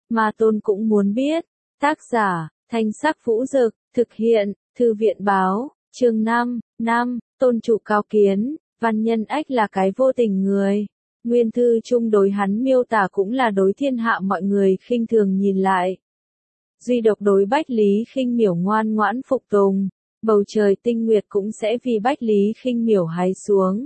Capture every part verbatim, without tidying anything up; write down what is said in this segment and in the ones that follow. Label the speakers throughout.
Speaker 1: Ma Tôn cũng muốn biết. Tác giả, Thanh Sắc Vũ Dực, thực hiện, Thư viện Báo, chương năm, năm, Tôn chủ cao kiến, Văn Nhân Ách là cái vô tình người. Nguyên thư chung đối hắn miêu tả cũng là đối thiên hạ mọi người khinh thường nhìn lại. Duy độc đối Bách Lý Khinh Miểu ngoan ngoãn phục tùng, bầu trời tinh nguyệt cũng sẽ vì Bách Lý Khinh Miểu hái xuống.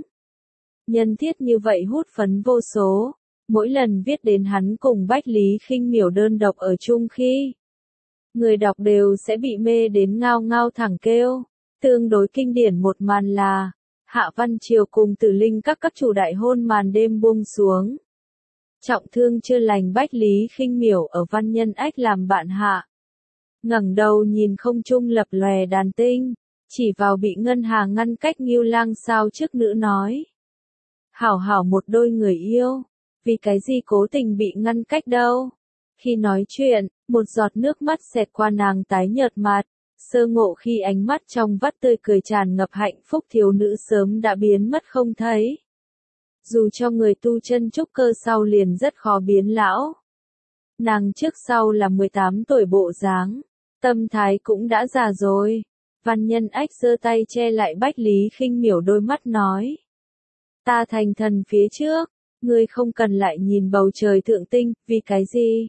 Speaker 1: Nhân thiết như vậy hút phấn vô số, mỗi lần viết đến hắn cùng Bách Lý Khinh Miểu đơn độc ở chung khi, người đọc đều sẽ bị mê đến ngao ngao thẳng kêu. Tương đối kinh điển một màn là, Hạ Văn Triều cùng Tử Linh các các chủ đại hôn màn đêm buông xuống. Trọng thương chưa lành Bách Lý Khinh Miểu ở Văn Nhân Ách làm bạn hạ. Ngẩng đầu nhìn không trung lập lòe đàn tinh, chỉ vào bị ngân hà ngăn cách Ngưu Lang sao trước nữ nói. Hảo hảo một đôi người yêu, vì cái gì cố tình bị ngăn cách đâu. Khi nói chuyện, một giọt nước mắt xẹt qua nàng tái nhợt mặt, sơ ngộ khi ánh mắt trong vắt tươi cười tràn ngập hạnh phúc thiếu nữ sớm đã biến mất không thấy. Dù cho người tu chân trúc cơ sau liền rất khó biến lão. Nàng trước sau là mười tám tuổi bộ dáng, tâm thái cũng đã già rồi. Văn Nhân Ách giơ tay che lại Bách Lý Khinh Miểu đôi mắt nói. Ta thành thần phía trước, ngươi không cần lại nhìn bầu trời thượng tinh, vì cái gì?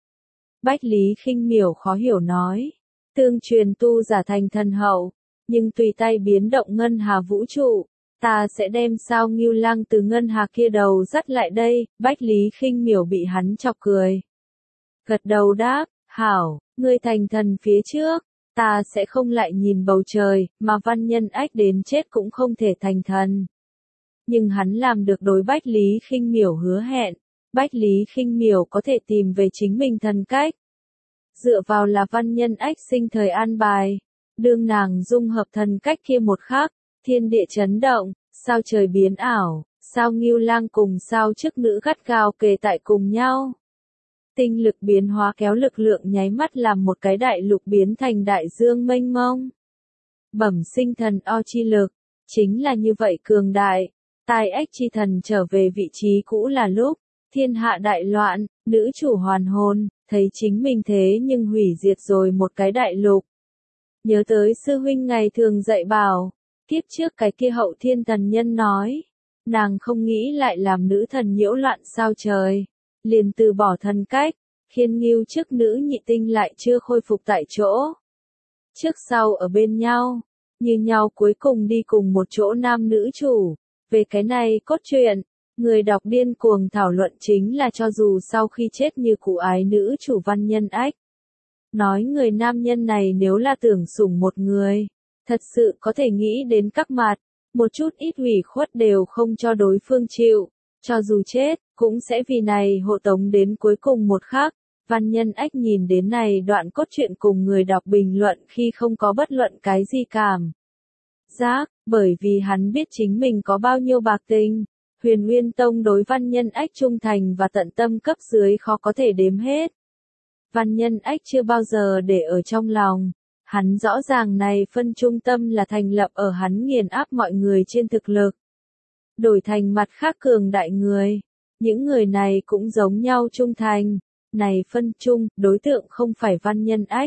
Speaker 1: Bách Lý Khinh Miểu khó hiểu nói. Tương truyền tu giả thành thần hậu, nhưng tùy tay biến động ngân hà vũ trụ, ta sẽ đem sao Ngưu Lang từ ngân hà kia đầu dắt lại đây. Bách Lý Khinh Miểu bị hắn chọc cười. Gật đầu đáp, hảo, ngươi thành thần phía trước, ta sẽ không lại nhìn bầu trời, mà Văn Nhân Ách đến chết cũng không thể thành thần. Nhưng hắn làm được đối Bách Lý Khinh Miểu hứa hẹn, Bách Lý Khinh Miểu có thể tìm về chính mình thần cách. Dựa vào là Văn Nhân Ách sinh thời an bài, đương nàng dung hợp thần cách kia một khắc, thiên địa chấn động, sao trời biến ảo, sao Ngưu Lang cùng sao chức nữ gắt gao kề tại cùng nhau. Tinh lực biến hóa kéo lực lượng nháy mắt làm một cái đại lục biến thành đại dương mênh mông. Bẩm sinh thần o chi lực, chính là như vậy cường đại. Tai Ách chi thần trở về vị trí cũ là lúc, thiên hạ đại loạn, nữ chủ hoàn hồn, thấy chính mình thế nhưng hủy diệt rồi một cái đại lục. Nhớ tới sư huynh ngày thường dạy bảo, tiếp trước cái kia hậu thiên thần nhân nói, nàng không nghĩ lại làm nữ thần nhiễu loạn sao trời, liền từ bỏ thần cách, khiến Ngưu trước nữ nhị tinh lại chưa khôi phục tại chỗ. Trước sau ở bên nhau, như nhau cuối cùng đi cùng một chỗ nam nữ chủ. Về cái này cốt truyện, người đọc điên cuồng thảo luận chính là cho dù sau khi chết như cụ ái nữ chủ Văn Nhân Ách. Nói người nam nhân này nếu là tưởng sủng một người, thật sự có thể nghĩ đến các mặt, một chút ít ủy khuất đều không cho đối phương chịu, cho dù chết, cũng sẽ vì này hộ tống đến cuối cùng một khắc. Văn Nhân Ách nhìn đến này đoạn cốt truyện cùng người đọc bình luận khi không có bất luận cái gì cảm giác, bởi vì hắn biết chính mình có bao nhiêu bạc tình. Huyền Nguyên Tông đối Văn Nhân Ách trung thành và tận tâm cấp dưới khó có thể đếm hết. Văn Nhân Ách chưa bao giờ để ở trong lòng, hắn rõ ràng này phân trung tâm là thành lập ở hắn nghiền áp mọi người trên thực lực. Đổi thành mặt khác cường đại người, những người này cũng giống nhau trung thành, này phân trung, đối tượng không phải Văn Nhân Ách,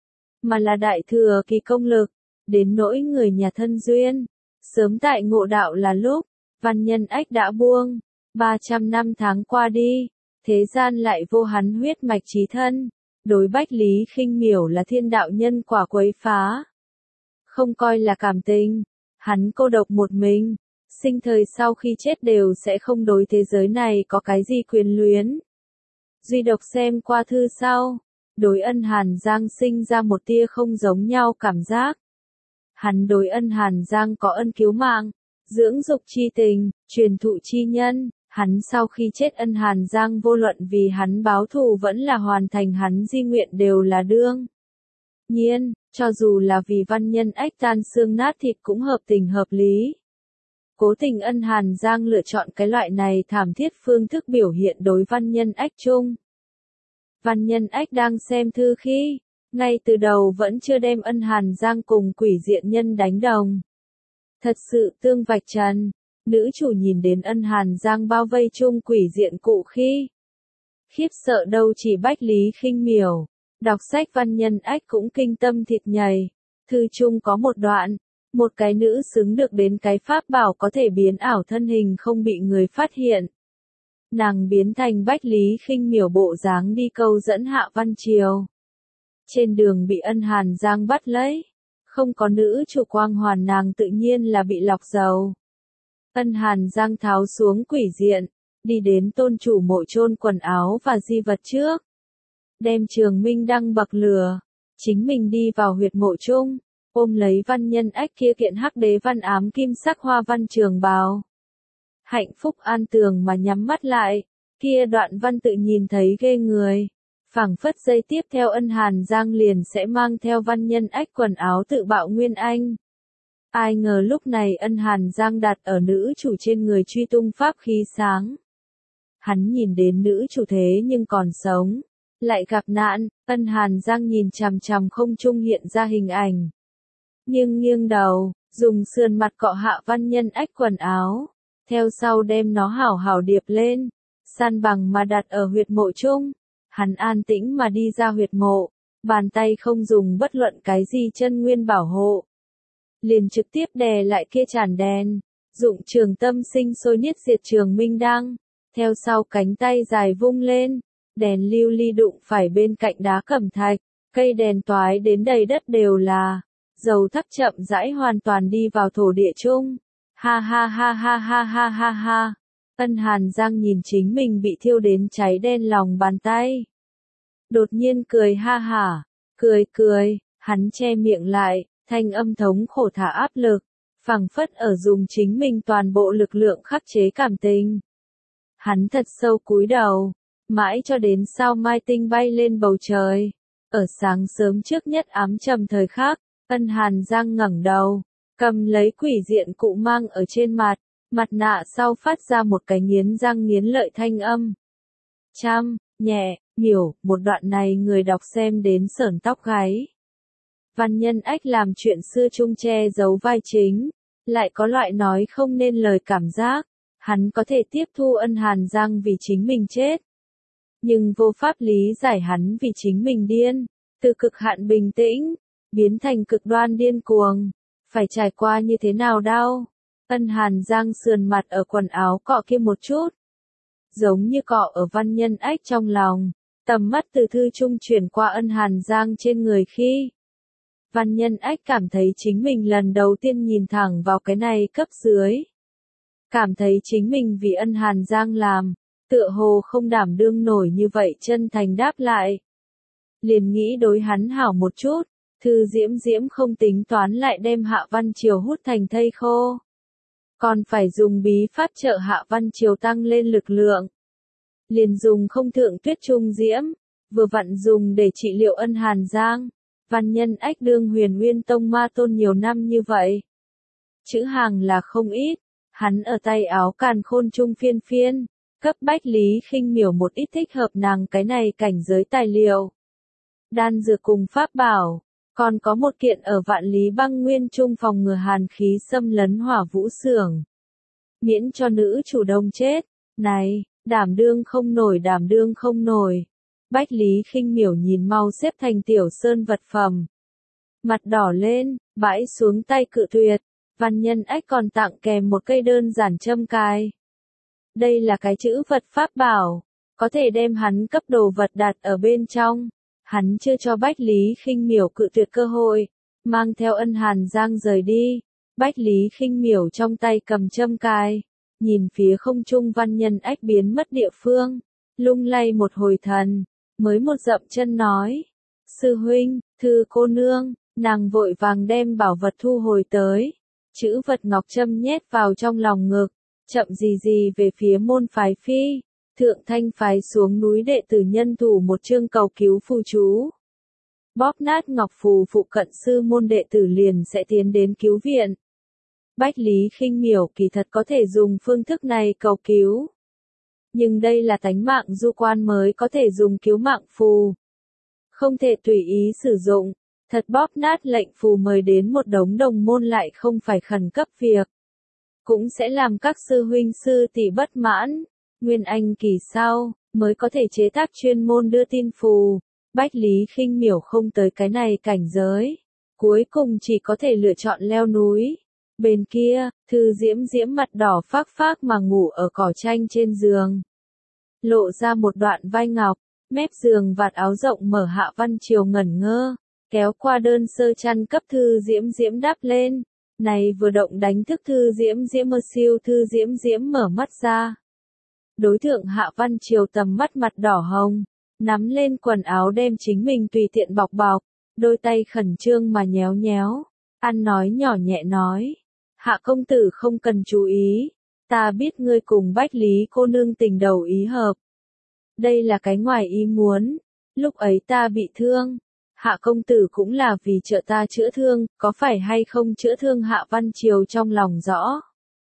Speaker 1: mà là đại thừa kỳ công lực. Đến nỗi người nhà thân duyên, sớm tại ngộ đạo là lúc, Văn Nhân Ách đã buông, ba trăm năm tháng qua đi, thế gian lại vô hắn huyết mạch chí thân, đối Bách Lý Khinh Miểu là thiên đạo nhân quả quấy phá. Không coi là cảm tình, hắn cô độc một mình, sinh thời sau khi chết đều sẽ không đối thế giới này có cái gì quyền luyến. Duy độc xem qua thư sau, đối Ân Hàn Giang sinh ra một tia không giống nhau cảm giác. Hắn đối Ân Hàn Giang có ân cứu mạng, dưỡng dục chi tình, truyền thụ chi nhân, hắn sau khi chết Ân Hàn Giang vô luận vì hắn báo thù vẫn là hoàn thành hắn di nguyện đều là đương nhiên, cho dù là vì Văn Nhân Ách tan xương nát thịt cũng hợp tình hợp lý. Cố tình Ân Hàn Giang lựa chọn cái loại này thảm thiết phương thức biểu hiện đối Văn Nhân Ách chung. Văn Nhân Ách đang xem thư khi, ngay từ đầu vẫn chưa đem Ân Hàn Giang cùng quỷ diện nhân đánh đồng. Thật sự tương vạch trần, nữ chủ nhìn đến Ân Hàn Giang bao vây chung quỷ diện cụ khi. Khiếp sợ đâu chỉ Bách Lý Khinh Miểu, đọc sách Văn Nhân Ách cũng kinh tâm thịt nhầy. Thư chung có một đoạn, một cái nữ xứng được đến cái pháp bảo có thể biến ảo thân hình không bị người phát hiện. Nàng biến thành Bách Lý Khinh Miểu bộ dáng đi câu dẫn Hạ Văn Triều. Trên đường bị Ân Hàn Giang bắt lấy, không có nữ chủ quang hoàn nàng tự nhiên là bị lọc dầu. Ân Hàn Giang tháo xuống quỷ diện, đi đến tôn chủ mộ chôn quần áo và di vật trước. Đem Trường Minh Đăng bậc lửa, chính mình đi vào huyệt mộ chung, ôm lấy Văn Nhân Ách kia kiện hắc đế văn ám kim sắc hoa văn trường bào. Hạnh phúc an tường mà nhắm mắt lại, kia đoạn văn tự nhìn thấy ghê người. Phảng phất giây tiếp theo Ân Hàn Giang liền sẽ mang theo Văn Nhân Ách quần áo tự bạo nguyên anh. Ai ngờ lúc này Ân Hàn Giang đặt ở nữ chủ trên người truy tung pháp khí sáng. Hắn nhìn đến nữ chủ thế nhưng còn sống, lại gặp nạn, Ân Hàn Giang nhìn chằm chằm không trung hiện ra hình ảnh. Nhưng nghiêng đầu, dùng sườn mặt cọ Hạ Văn Nhân Ách quần áo, theo sau đem nó hảo hảo điệp lên, san bằng mà đặt ở huyệt mộ chung. Hắn an tĩnh mà đi ra huyệt mộ, bàn tay không dùng bất luận cái gì chân nguyên bảo hộ. Liền trực tiếp đè lại kia chản đèn, dụng trường tâm sinh sôi niết diệt Trường Minh Đăng, theo sau cánh tay dài vung lên, đèn lưu ly đụng phải bên cạnh đá cẩm thạch, cây đèn toái đến đầy đất đều là, dầu thắp chậm rãi hoàn toàn đi vào thổ địa chung. Ha ha ha ha ha ha ha ha. Ân Hàn Giang nhìn chính mình bị thiêu đến cháy đen lòng bàn tay. Đột nhiên cười ha hả, cười cười, hắn che miệng lại, thanh âm thống khổ thả áp lực, phảng phất ở dùng chính mình toàn bộ lực lượng khắc chế cảm tình. Hắn thật sâu cúi đầu, mãi cho đến sao mai tinh bay lên bầu trời. Ở sáng sớm trước nhất ám trầm thời khắc, Ân Hàn Giang ngẩng đầu, cầm lấy quỷ diện cụ mang ở trên mặt, mặt nạ sau phát ra một cái nghiến răng nghiến lợi thanh âm. Trăm, nhẹ, miểu, một đoạn này người đọc xem đến sởn tóc gáy. Văn Nhân Ách làm chuyện xưa chung che giấu vai chính, lại có loại nói không nên lời cảm giác, hắn có thể tiếp thu Ân Hàn Giang vì chính mình chết. Nhưng vô pháp lý giải hắn vì chính mình điên, từ cực hạn bình tĩnh, biến thành cực đoan điên cuồng, phải trải qua như thế nào đau. Ân Hàn Giang sườn mặt ở quần áo cọ kia một chút, giống như cọ ở Văn Nhân Ách trong lòng, tầm mắt từ thư trung chuyển qua Ân Hàn Giang trên người khi. Văn Nhân Ách cảm thấy chính mình lần đầu tiên nhìn thẳng vào cái này cấp dưới. Cảm thấy chính mình vì Ân Hàn Giang làm, tựa hồ không đảm đương nổi như vậy chân thành đáp lại. Liền nghĩ đối hắn hảo một chút, Thư Diễm Diễm không tính toán lại đem Hạ Văn Triều hút thành thây khô. Còn phải dùng bí pháp trợ Hạ Văn Triều tăng lên lực lượng. Liền dùng không thượng tuyết trung diễm, vừa vặn dùng để trị liệu Ân Hàn Giang. Văn Nhân Ách đương Huyền Nguyên Tông ma tôn nhiều năm như vậy. Chữ hàng là không ít, hắn ở tay áo càn khôn trung phiên phiên, cấp Bách Lý Khinh Miểu một ít thích hợp nàng cái này cảnh giới tài liệu. Đan dược cùng pháp bảo, còn có một kiện ở Vạn Lý Băng Nguyên trung phòng ngừa hàn khí xâm lấn Hỏa Vũ Xưởng. Miễn cho nữ chủ đông chết, này, đảm đương không nổi đảm đương không nổi. Bách Lý Khinh Miểu nhìn mau xếp thành tiểu sơn vật phẩm. Mặt đỏ lên, bãi xuống tay cự tuyệt, Văn Nhân Ách còn tặng kèm một cây đơn giản châm cài. Đây là cái chữ vật pháp bảo, có thể đem hắn cấp đồ vật đặt ở bên trong. Hắn chưa cho Bách Lý Khinh Miểu cự tuyệt cơ hội, mang theo Ân Hàn Giang rời đi. Bách Lý Khinh Miểu trong tay cầm châm cài, nhìn phía không trung Văn Nhân Ách biến mất địa phương, lung lay một hồi thần, mới một dậm chân nói: "Sư huynh, thư cô nương." Nàng vội vàng đem bảo vật thu hồi tới, chữ vật ngọc châm nhét vào trong lòng ngực, chậm gì gì về phía môn phái phi. Thượng Thanh phái xuống núi đệ tử nhân thủ một chương cầu cứu phù chú. Bóp nát ngọc phù phụ cận sư môn đệ tử liền sẽ tiến đến cứu viện. Bách Lý Khinh Miểu kỳ thật có thể dùng phương thức này cầu cứu. Nhưng đây là tánh mạng du quan mới có thể dùng cứu mạng phù. Không thể tùy ý sử dụng, thật bóp nát lệnh phù mời đến một đống đồng môn lại không phải khẩn cấp việc. Cũng sẽ làm các sư huynh sư tỷ bất mãn. Nguyên Anh kỳ sau, mới có thể chế tác chuyên môn đưa tin phù. Bách Lý Khinh Miểu không tới cái này cảnh giới, cuối cùng chỉ có thể lựa chọn leo núi. Bên kia, Thư Diễm Diễm mặt đỏ phác phác mà ngủ ở cỏ tranh trên giường. Lộ ra một đoạn vai ngọc, mép giường vạt áo rộng mở. Hạ Văn Triều ngẩn ngơ, kéo qua đơn sơ chăn cấp Thư Diễm Diễm đắp lên. Này vừa động đánh thức Thư Diễm Diễm mơ siêu. Thư Diễm Diễm mở mắt ra. Đối tượng Hạ Văn Triều tầm mắt mặt đỏ hồng, nắm lên quần áo đem chính mình tùy tiện bọc bọc, đôi tay khẩn trương mà nhéo nhéo, ăn nói nhỏ nhẹ nói. Hạ công tử không cần chú ý, ta biết ngươi cùng Bách Lý cô nương tình đầu ý hợp. Đây là cái ngoài ý muốn, lúc ấy ta bị thương, Hạ công tử cũng là vì trợ ta chữa thương, có phải hay không chữa thương? Hạ Văn Triều trong lòng rõ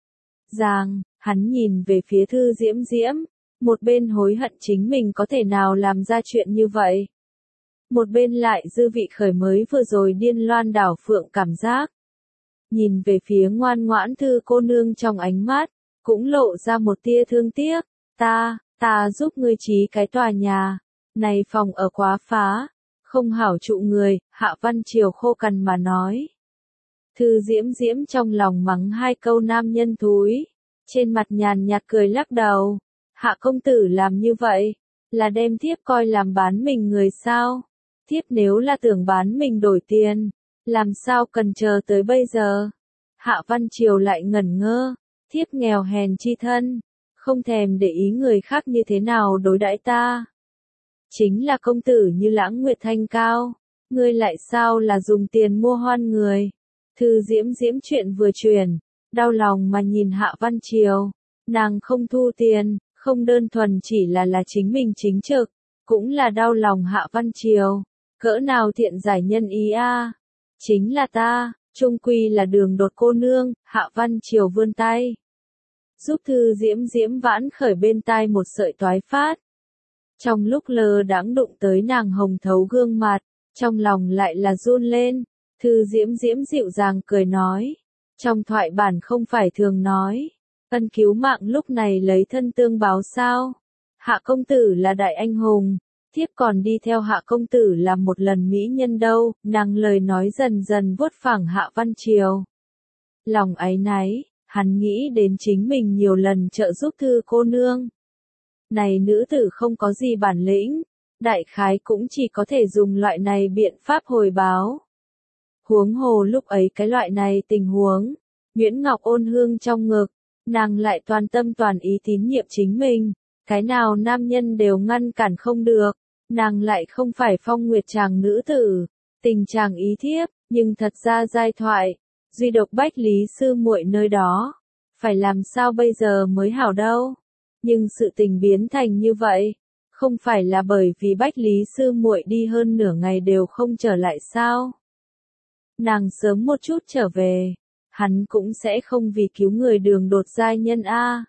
Speaker 1: ràng, hắn nhìn về phía Thư Diễm Diễm, một bên hối hận chính mình có thể nào làm ra chuyện như vậy. Một bên lại dư vị khởi mới vừa rồi điên loan đảo phượng cảm giác. Nhìn về phía ngoan ngoãn Thư cô nương trong ánh mắt, cũng lộ ra một tia thương tiếc. Ta, ta giúp ngươi trí cái tòa nhà, này phòng ở quá phá, không hảo trụ người. Hạ Văn Triều khô cằn mà nói. Thư Diễm Diễm trong lòng mắng hai câu nam nhân thúi, trên mặt nhàn nhạt cười lắc đầu. Hạ công tử làm như vậy, là đem thiếp coi làm bán mình người sao? Thiếp nếu là tưởng bán mình đổi tiền, làm sao cần chờ tới bây giờ? Hạ Văn Triều lại ngẩn ngơ, thiếp nghèo hèn chi thân, không thèm để ý người khác như thế nào đối đãi ta. Chính là công tử như Lãng Nguyệt Thanh cao, ngươi lại sao là dùng tiền mua hoan người? Thư Diễm Diễm chuyện vừa truyền, đau lòng mà nhìn Hạ Văn Triều, nàng không thu tiền, không đơn thuần chỉ là là chính mình chính trực, cũng là đau lòng Hạ Văn Triều, cỡ nào thiện giải nhân ý a, à? Chính là ta, trung quy là Đường Đột cô nương. Hạ Văn Triều vươn tay, giúp Thư Diễm Diễm vãn khởi bên tai một sợi toái phát. Trong lúc lơ đãng đụng tới nàng hồng thấu gương mặt, trong lòng lại là run lên. Thư Diễm Diễm dịu dàng cười nói, trong thoại bản không phải thường nói, ân cứu mạng lúc này lấy thân tương báo sao? Hạ công tử là đại anh hùng, thiếp còn đi theo Hạ công tử làm một lần mỹ nhân đâu. Nàng lời nói dần dần vuốt phẳng Hạ Văn Triều. Lòng áy náy, hắn nghĩ đến chính mình nhiều lần trợ giúp Thư cô nương. Này nữ tử không có gì bản lĩnh, đại khái cũng chỉ có thể dùng loại này biện pháp hồi báo. Huống hồ lúc ấy cái loại này tình huống, Nguyễn Ngọc ôn hương trong ngực, nàng lại toàn tâm toàn ý tín nhiệm chính mình, cái nào nam nhân đều ngăn cản không được, nàng lại không phải Phong Nguyệt Tràng nữ tử, tình chàng ý thiếp, nhưng thật ra giai thoại, duy độc Bách Lý sư muội nơi đó, phải làm sao bây giờ mới hảo đâu? Nhưng sự tình biến thành như vậy, không phải là bởi vì Bách Lý sư muội đi hơn nửa ngày đều không trở lại sao? Nàng sớm một chút trở về, hắn cũng sẽ không vì cứu người Đường Đột giai nhân a.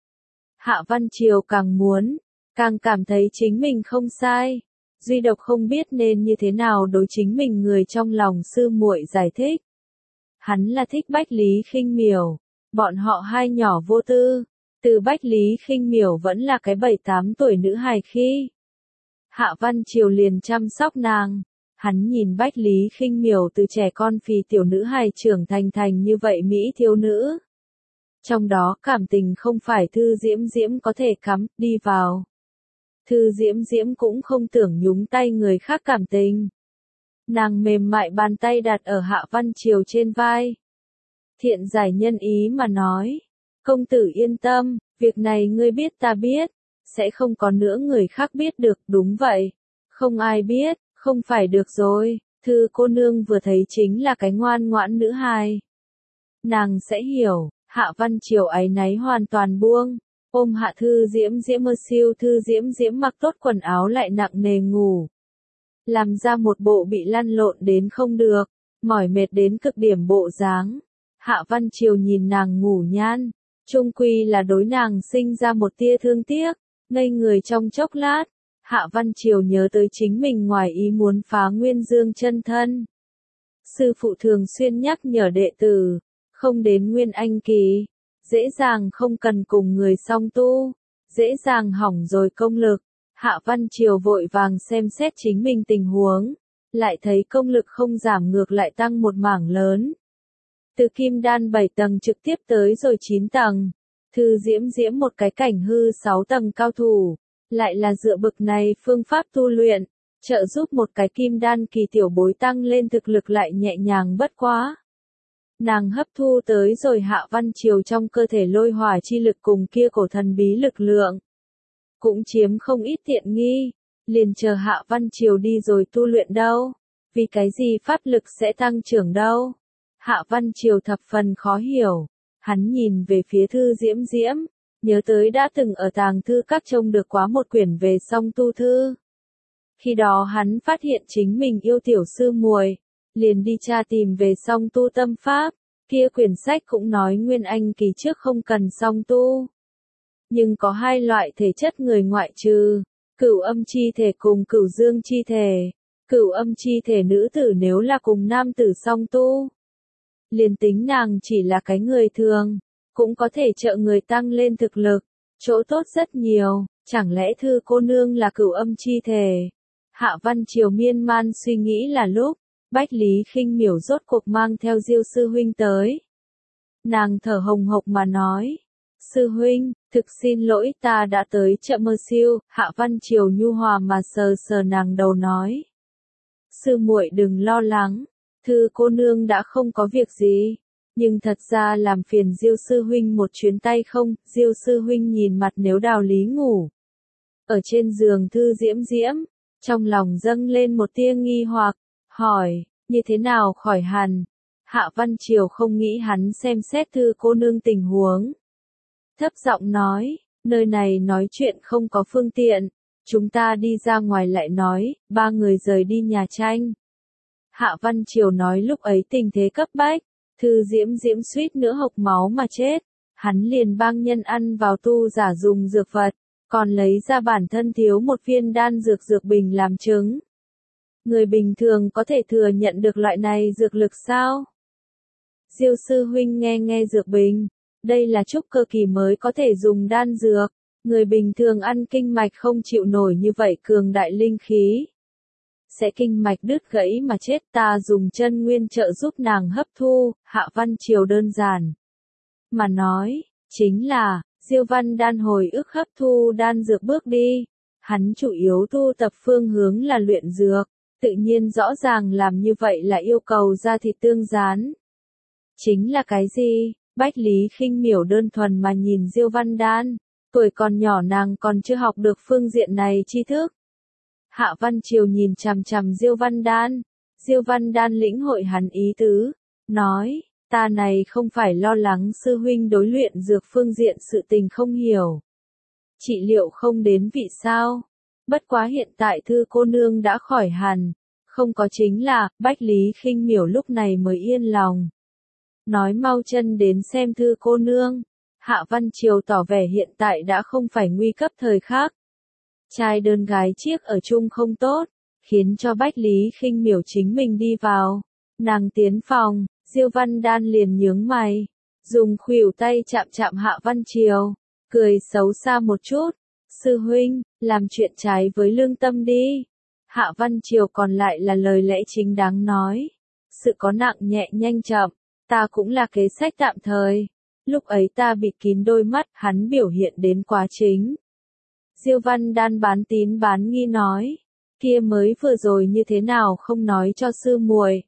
Speaker 1: Hạ Văn Triều càng muốn, càng cảm thấy chính mình không sai, duy độc không biết nên như thế nào đối chính mình người trong lòng sư muội giải thích. Hắn là thích Bách Lý Khinh Miểu, bọn họ hai nhỏ vô tư, từ Bách Lý Khinh Miểu vẫn là cái bảy tám tuổi nữ hài khi. Hạ Văn Triều liền chăm sóc nàng. Hắn nhìn Bách Lý Khinh Miểu từ trẻ con phì tiểu nữ hài trưởng thành thành như vậy mỹ thiếu nữ. Trong đó cảm tình không phải Thư Diễm Diễm có thể cắm đi vào. Thư Diễm Diễm cũng không tưởng nhúng tay người khác cảm tình. Nàng mềm mại bàn tay đặt ở Hạ Văn Triều trên vai. Thiện giải nhân ý mà nói, công tử yên tâm, việc này ngươi biết ta biết, sẽ không có nữa người khác biết được. Đúng vậy, không ai biết. Không phải được rồi, Thư cô nương vừa thấy chính là cái ngoan ngoãn nữ hài. Nàng sẽ hiểu. Hạ Văn Triều áy náy hoàn toàn buông, ôm Hạ Thư Diễm Diễm mơ siêu. Thư Diễm Diễm mặc tốt quần áo lại nặng nề ngủ. Làm ra một bộ bị lăn lộn đến không được, mỏi mệt đến cực điểm bộ dáng. Hạ Văn Triều nhìn nàng ngủ nhan, chung quy là đối nàng sinh ra một tia thương tiếc, ngây người trong chốc lát. Hạ Văn Triều nhớ tới chính mình ngoài ý muốn phá Nguyên Dương chân thân. Sư phụ thường xuyên nhắc nhở đệ tử, không đến Nguyên Anh kỳ, dễ dàng không cần cùng người song tu, dễ dàng hỏng rồi công lực. Hạ Văn Triều vội vàng xem xét chính mình tình huống, lại thấy công lực không giảm ngược lại tăng một mảng lớn. Từ kim đan bảy tầng trực tiếp tới rồi chín tầng, Thư Diễm Diễm một cái cảnh hư sáu tầng cao thủ, lại là dựa bực này phương pháp tu luyện, trợ giúp một cái kim đan kỳ tiểu bối tăng lên thực lực lại nhẹ nhàng bất quá. Nàng hấp thu tới rồi Hạ Văn Triều trong cơ thể lôi hỏa chi lực cùng kia cổ thần bí lực lượng. Cũng chiếm không ít tiện nghi, liền chờ Hạ Văn Triều đi rồi tu luyện đâu, vì cái gì pháp lực sẽ tăng trưởng đâu. Hạ Văn Triều thập phần khó hiểu, hắn nhìn về phía Thư Diễm Diễm, nhớ tới đã từng ở tàng thư các trông được quá một quyển về song tu thư. Khi đó hắn phát hiện chính mình yêu tiểu sư muội, liền đi tra tìm về song tu tâm pháp, kia quyển sách cũng nói Nguyên Anh kỳ trước không cần song tu. Nhưng có hai loại thể chất người ngoại trừ, cửu âm chi thể cùng cửu dương chi thể. Cửu âm chi thể nữ tử nếu là cùng nam tử song tu, liền tính nàng chỉ là cái người thường, cũng có thể trợ người tăng lên thực lực, chỗ tốt rất nhiều, chẳng lẽ Thư cô nương là cửu âm chi thể. Hạ Văn Triều miên man suy nghĩ là lúc, Bách Lý Khinh Miểu rốt cuộc mang theo Diêu sư huynh tới. Nàng thở hồng hộc mà nói, sư huynh, thực xin lỗi ta đã tới chậm mơ siêu. Hạ Văn Triều nhu hòa mà sờ sờ nàng đầu nói. Sư muội đừng lo lắng, Thư cô nương đã không có việc gì, nhưng thật ra làm phiền Diêu sư huynh một chuyến tay không. Diêu sư huynh nhìn mặt nếu đào lý ngủ ở trên giường Thư Diễm Diễm, trong lòng dâng lên một tia nghi hoặc, hỏi, như thế nào khỏi hẳn? Hạ Văn Triều không nghĩ hắn xem xét Thư cô nương tình huống. Thấp giọng nói, nơi này nói chuyện không có phương tiện, chúng ta đi ra ngoài lại nói. Ba người rời đi nhà tranh. Hạ Văn Triều nói lúc ấy tình thế cấp bách, Thư Diễm Diễm suýt nữa hộc máu mà chết, hắn liền bang nhân ăn vào tu giả dùng dược vật, còn lấy ra bản thân thiếu một viên đan dược dược bình làm chứng. Người bình thường có thể thừa nhận được loại này dược lực sao? Diêu sư huynh nghe nghe dược bình, đây là trúc cơ kỳ mới có thể dùng đan dược, người bình thường ăn kinh mạch không chịu nổi như vậy cường đại linh khí. Sẽ kinh mạch đứt gãy mà chết, ta dùng chân nguyên trợ giúp nàng hấp thu. Hạ Văn Triều đơn giản mà nói, chính là, Diêu Văn Đan hồi ức hấp thu đan dược bước đi, hắn chủ yếu tu tập phương hướng là luyện dược, tự nhiên rõ ràng làm như vậy là yêu cầu ra thịt tương gián. Chính là cái gì? Bách Lý Khinh Miểu đơn thuần mà nhìn Diêu Văn Đan, tuổi còn nhỏ nàng còn chưa học được phương diện này tri thức. Hạ Văn Triều nhìn chằm chằm Diêu Văn Đan, Diêu Văn Đan lĩnh hội hắn ý tứ, nói, ta này không phải lo lắng sư huynh đối luyện dược phương diện sự tình không hiểu. Trị liệu không đến vị sao? Bất quá hiện tại Thư cô nương đã khỏi hẳn, không có chính là. Bách Lý Khinh Miểu lúc này mới yên lòng. Nói mau chân đến xem Thư cô nương. Hạ Văn Triều tỏ vẻ hiện tại đã không phải nguy cấp thời khắc. Trai đơn gái chiếc ở chung không tốt, khiến cho Bách Lý Khinh Miểu chính mình đi vào. Nàng tiến phòng, Diêu Văn Đan liền nhướng mày, dùng khuỷu tay chạm chạm Hạ Văn Triều, cười xấu xa một chút. Sư huynh, làm chuyện trái với lương tâm đi. Hạ Văn Triều còn lại là lời lẽ chính đáng nói. Sự có nặng nhẹ nhanh chậm, ta cũng là kế sách tạm thời. Lúc ấy ta bị kín đôi mắt, hắn biểu hiện đến quá chính. Diêu Văn Đan bán tín bán nghi nói, kia mới vừa rồi như thế nào không nói cho sư muội.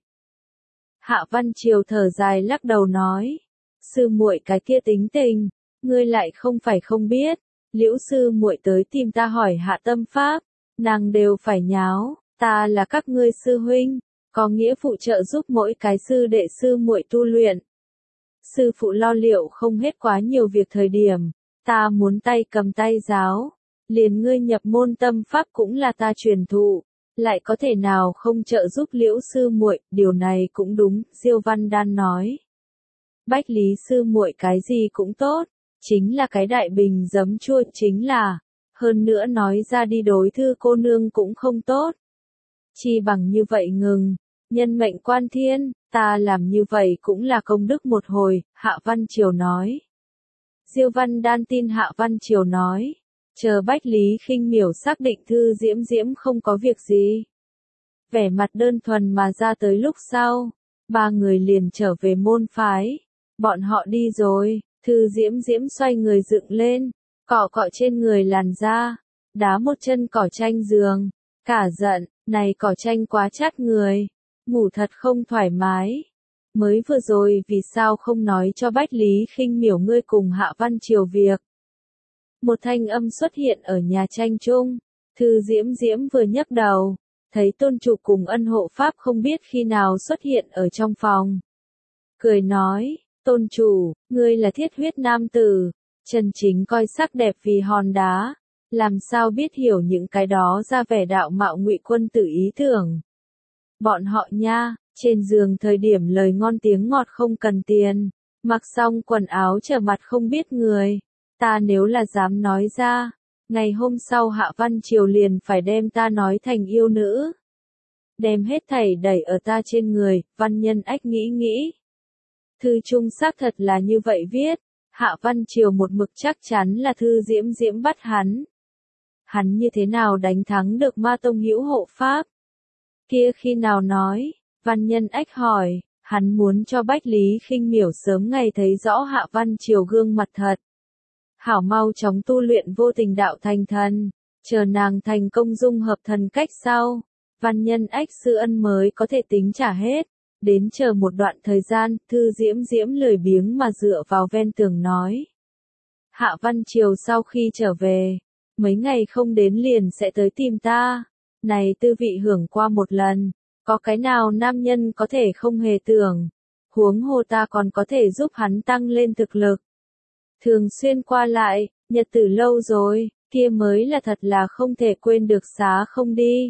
Speaker 1: Hạ Văn Triều thở dài lắc đầu nói, sư muội cái kia tính tình, ngươi lại không phải không biết, Liễu sư muội tới tìm ta hỏi hạ tâm pháp, nàng đều phải nháo, ta là các ngươi sư huynh, có nghĩa phụ trợ giúp mỗi cái sư đệ sư muội tu luyện. Sư phụ lo liệu không hết quá nhiều việc thời điểm, ta muốn tay cầm tay giáo. Liền ngươi nhập môn tâm pháp cũng là ta truyền thụ, lại có thể nào không trợ giúp Liễu sư muội, điều này cũng đúng. Diêu Văn Đan nói, Bách Lý sư muội cái gì cũng tốt, chính là cái đại bình giấm chua, chính là, hơn nữa nói ra đi đối Thư cô nương cũng không tốt. Chi bằng như vậy ngừng, nhân mệnh quan thiên, ta làm như vậy cũng là công đức một hồi. Hạ Văn Triều nói. Diêu Văn Đan tin Hạ Văn Triều nói. Chờ Bách Lý Khinh Miểu xác định Thư Diễm Diễm không có việc gì, vẻ mặt đơn thuần mà ra tới lúc sau, ba người liền trở về môn phái. Bọn họ đi rồi, Thư Diễm Diễm xoay người dựng lên, cọ cọ trên người làn da, đá một chân cỏ tranh giường, cả giận, này cỏ tranh quá chát người, ngủ thật không thoải mái. Mới vừa rồi vì sao không nói cho Bách Lý Khinh Miểu ngươi cùng Hạ Văn Triều việc. Một thanh âm xuất hiện ở nhà tranh chung, Thư Diễm Diễm vừa nhấc đầu, thấy tôn chủ cùng ân hộ pháp không biết khi nào xuất hiện ở trong phòng. Cười nói, tôn chủ, ngươi là thiết huyết nam tử, chân chính coi sắc đẹp vì hòn đá, làm sao biết hiểu những cái đó ra vẻ đạo mạo ngụy quân tử ý tưởng. Bọn họ nha, trên giường thời điểm lời ngon tiếng ngọt không cần tiền, mặc xong quần áo trở mặt không biết người, ta nếu là dám nói ra, ngày hôm sau Hạ Văn Triều liền phải đem ta nói thành yêu nữ. Đem hết thảy đẩy ở ta trên người, Văn Nhân Ách nghĩ nghĩ. Thư trung xác thật là như vậy viết, Hạ Văn Triều một mực chắc chắn là Thư Diễm Diễm bắt hắn. Hắn như thế nào đánh thắng được Ma Tông hữu hộ pháp? Kia khi nào nói, Văn Nhân Ách hỏi, hắn muốn cho Bách Lý Khinh Miểu sớm ngày thấy rõ Hạ Văn Triều gương mặt thật. Hảo mau chóng tu luyện vô tình đạo thành thần, chờ nàng thành công dung hợp thần cách sau, Văn Nhân Ách sư ân mới có thể tính trả hết. Đến chờ một đoạn thời gian, Thư Diễm Diễm lười biếng mà dựa vào ven tường nói. Hạ Văn Triều sau khi trở về, mấy ngày không đến liền sẽ tới tìm ta. Này tư vị hưởng qua một lần, có cái nào nam nhân có thể không hề tưởng. Huống hồ ta còn có thể giúp hắn tăng lên thực lực. Thường xuyên qua lại, nhật tử lâu rồi, kia mới là thật là không thể quên được xá không đi.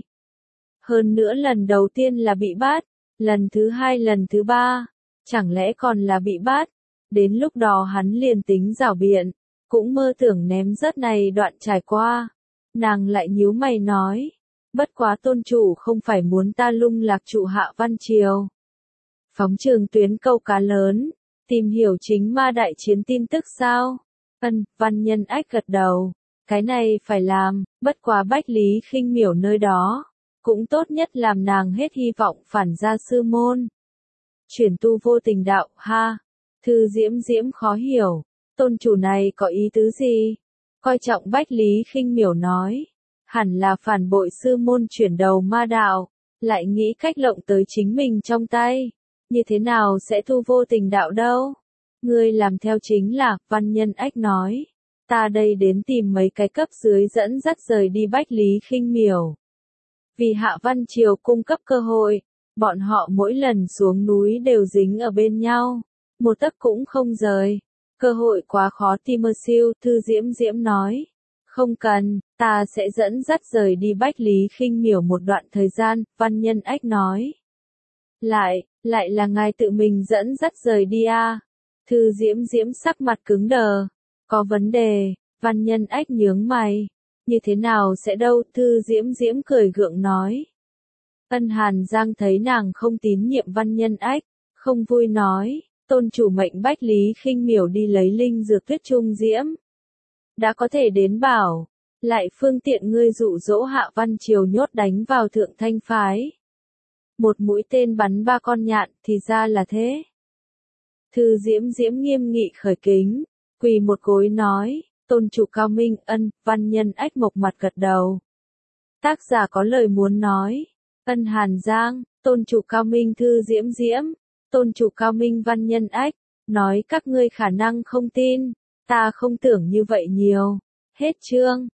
Speaker 1: Hơn nữa lần đầu tiên là bị bắt. Lần thứ hai lần thứ ba, chẳng lẽ còn là bị bắt, đến lúc đó hắn liền tính rảo biện, cũng mơ tưởng ném rớt này đoạn trải qua. Nàng lại nhíu mày nói, bất quá tôn chủ không phải muốn ta lung lạc trụ Hạ Văn Triều. Phóng trường tuyến câu cá lớn, tìm hiểu chính ma đại chiến tin tức sao? Ân, Văn Nhân Ách gật đầu, cái này phải làm, bất quá Bách Lý Khinh Miểu nơi đó. Cũng tốt nhất làm nàng hết hy vọng phản ra sư môn. Chuyển tu vô tình đạo, ha. Thư Diễm Diễm khó hiểu. Tôn chủ này có ý tứ gì? Coi trọng Bách Lý Khinh Miểu nói. Hẳn là phản bội sư môn chuyển đầu ma đạo. Lại nghĩ cách lộng tới chính mình trong tay. Như thế nào sẽ tu vô tình đạo đâu? Ngươi làm theo chính là, Văn Nhân Ách nói. Ta đây đến tìm mấy cái cấp dưới dẫn dắt rời đi Bách Lý Khinh Miểu. Vì Hạ Văn Triều cung cấp cơ hội, bọn họ mỗi lần xuống núi đều dính ở bên nhau, một tấc cũng không rời. Cơ hội quá khó tìm siêu, Thư Diễm Diễm nói. Không cần, ta sẽ dẫn dắt rời đi Bách Lý Khinh Miểu một đoạn thời gian, Văn Nhân Ách nói. Lại, lại là ngài tự mình dẫn dắt rời đi à? Thư Diễm Diễm sắc mặt cứng đờ. Có vấn đề, Văn Nhân Ách nhướng mày. Như thế nào sẽ đâu, Thư Diễm Diễm cười gượng nói. Ân Hàn Giang thấy nàng không tín nhiệm Văn Nhân Ách, không vui nói, tôn chủ mệnh Bách Lý Khinh Miểu đi lấy linh dược Tuyết Trung Diễm. Đã có thể đến bảo, lại phương tiện ngươi dụ dỗ Hạ Văn Triều nhốt đánh vào Thượng Thanh phái. Một mũi tên bắn ba con nhạn, thì ra là thế. Thư Diễm Diễm nghiêm nghị khởi kính, quỳ một gối nói. Tôn chủ cao minh, ân, Văn Nhân Ách mộc mặt gật đầu. Tác giả có lời muốn nói. Ân Hàn Giang, tôn chủ cao minh Thư Diễm Diễm, tôn chủ cao minh Văn Nhân Ách, nói các ngươi khả năng không tin, ta không tưởng như vậy nhiều. Hết chương.